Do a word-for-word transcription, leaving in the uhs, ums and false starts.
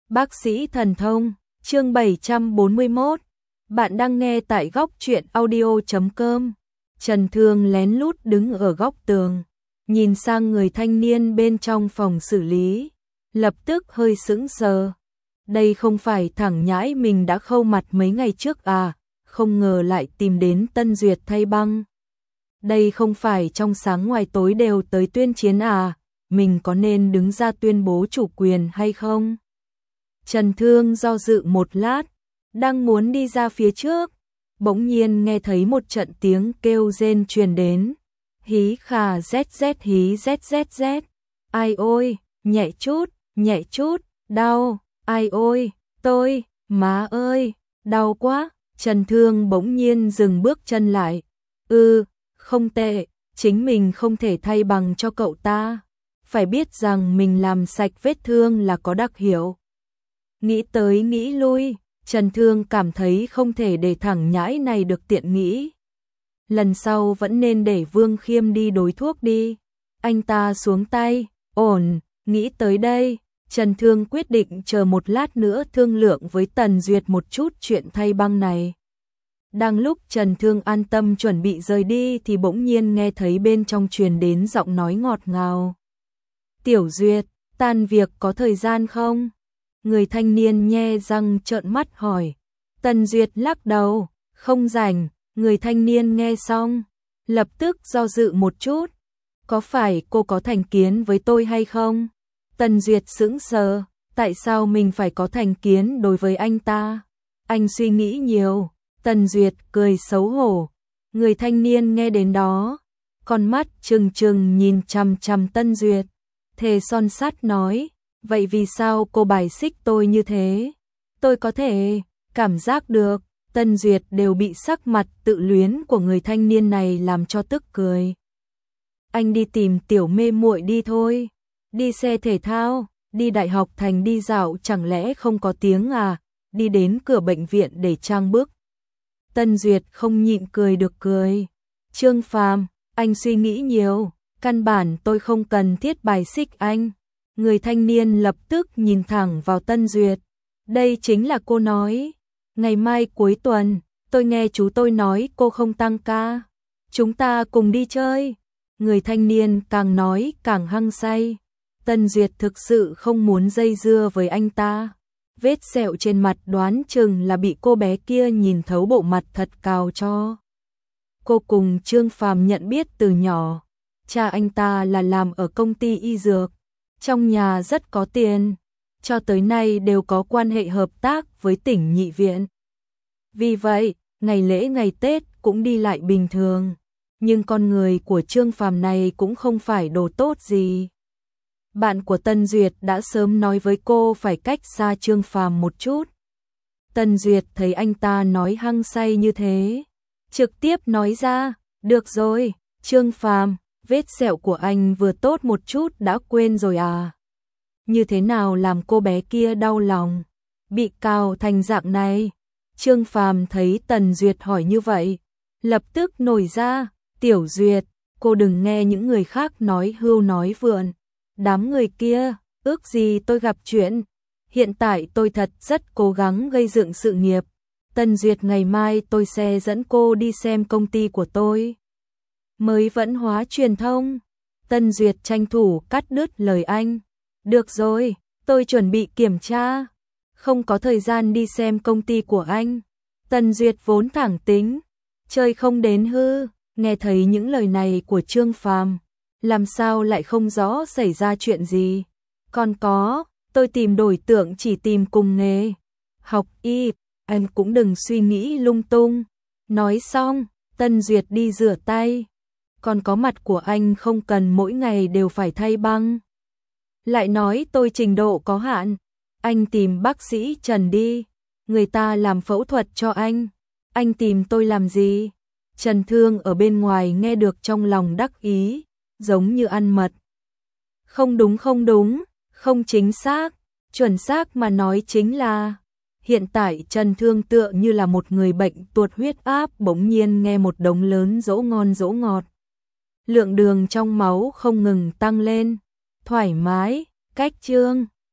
Bác sĩ thần thông, chương bảy trăm bốn mươi mốt. Bạn đang nghe tại góc truyện audio chấm com. Trần Thương lén lút đứng ở góc tường, nhìn sang người thanh niên bên trong phòng xử lý, lập tức hơi sững sờ. Đây không phải thằng nhãi mình đã khâu mặt mấy ngày trước à, không ngờ lại tìm đến Tân Duyệt thay băng. Đây không phải trong sáng ngoài tối đều tới tuyên chiến à, mình có nên đứng ra tuyên bố chủ quyền hay không? Trần Thương do dự một lát, đang muốn đi ra phía trước, bỗng nhiên nghe thấy một trận tiếng kêu rên truyền đến. Hí khà zz hí zzz. Ai ôi, nhẹ chút, nhẹ chút, đau, ai ôi, tôi, má ơi, đau quá. Trần Thương bỗng nhiên dừng bước chân lại. Ừ, không tệ, chính mình không thể thay bằng cho cậu ta. Phải biết rằng mình làm sạch vết thương là có đặc hiệu. Nghĩ tới nghĩ lui, Trần Thương cảm thấy không thể để thằng nhãi này được tiện nghĩ. Lần sau vẫn nên để Vương Khiêm đi đối thuốc đi. Anh ta xuống tay, ổn, nghĩ tới đây, Trần Thương quyết định chờ một lát nữa thương lượng với Tần Duyệt một chút chuyện thay băng này. Đang lúc Trần Thương an tâm chuẩn bị rời đi thì bỗng nhiên nghe thấy bên trong truyền đến giọng nói ngọt ngào. Tiểu Duyệt, tan việc có thời gian không? Người thanh niên nhe răng trợn mắt hỏi. Tần Duyệt lắc đầu, không rảnh. Người thanh niên nghe xong, lập tức do dự một chút. Có phải cô có thành kiến với tôi hay không? Tần Duyệt sững sờ, tại sao mình phải có thành kiến đối với anh ta? Anh suy nghĩ nhiều. Tần Duyệt cười xấu hổ. Người thanh niên nghe đến đó, con mắt trừng trừng nhìn chằm chằm Tân Duyệt, thề son sắt nói, vậy vì sao cô bài xích tôi như thế? Tôi có thể cảm giác được. Tân Duyệt đều bị sắc mặt tự luyến của người thanh niên này làm cho tức cười. Anh đi tìm tiểu mê muội đi thôi. Đi xe thể thao, đi đại học thành đi dạo chẳng lẽ không có tiếng à? Đi đến cửa bệnh viện để trang bức. Tân Duyệt không nhịn cười được cười. Trương Phàm, anh suy nghĩ nhiều, căn bản tôi không cần thiết bài xích anh. Người thanh niên lập tức nhìn thẳng vào Tân Duyệt. Đây chính là cô nói. Ngày mai cuối tuần, tôi nghe chú tôi nói cô không tăng ca. Chúng ta cùng đi chơi. Người thanh niên càng nói càng hăng say. Tân Duyệt thực sự không muốn dây dưa với anh ta. Vết sẹo trên mặt đoán chừng là bị cô bé kia nhìn thấu bộ mặt thật cào cho. Cô cùng Trương Phàm nhận biết từ nhỏ. Cha anh ta là làm ở công ty y dược. Trong nhà rất có tiền. Cho tới nay đều có quan hệ hợp tác với tỉnh Nhị Viện. Vì vậy, ngày lễ ngày Tết cũng đi lại bình thường. Nhưng con người của Trương Phàm này cũng không phải đồ tốt gì. Bạn của Tân Duyệt đã sớm nói với cô phải cách xa Trương Phàm một chút. Tân Duyệt thấy anh ta nói hăng say như thế, trực tiếp nói ra, được rồi, Trương Phàm, vết sẹo của anh vừa tốt một chút đã quên rồi à? Như thế nào làm cô bé kia đau lòng, bị cào thành dạng này? Trương Phàm thấy Tần Duyệt hỏi như vậy, lập tức nổi ra, Tiểu Duyệt, cô đừng nghe những người khác nói hưu nói vượn. Đám người kia, ước gì tôi gặp chuyện. Hiện tại tôi thật rất cố gắng gây dựng sự nghiệp. Tần Duyệt, ngày mai tôi sẽ dẫn cô đi xem công ty của tôi. Mới vẫn hóa truyền thông. Tần Duyệt tranh thủ cắt đứt lời anh. Được rồi, tôi chuẩn bị kiểm tra. Không có thời gian đi xem công ty của anh. Tần Duyệt vốn thẳng tính, chơi không đến hư, nghe thấy những lời này của Trương Phàm, làm sao lại không rõ xảy ra chuyện gì. Còn có, tôi tìm đổi tượng chỉ tìm cùng nghề. Học y, anh cũng đừng suy nghĩ lung tung. Nói xong, Tân Duyệt đi rửa tay. Còn có mặt của anh không cần mỗi ngày đều phải thay băng. Lại nói tôi trình độ có hạn. Anh tìm bác sĩ Trần đi. Người ta làm phẫu thuật cho anh. Anh tìm tôi làm gì? Trần Thương ở bên ngoài nghe được trong lòng đắc ý, giống như ăn mật. Không đúng không đúng, không chính xác, chuẩn xác mà nói chính là, hiện tại Trần Thương tựa như là một người bệnh tuột huyết áp bỗng nhiên nghe một đống lớn dỗ ngon dỗ ngọt. Lượng đường trong máu không ngừng tăng lên, thoải mái, cách chương.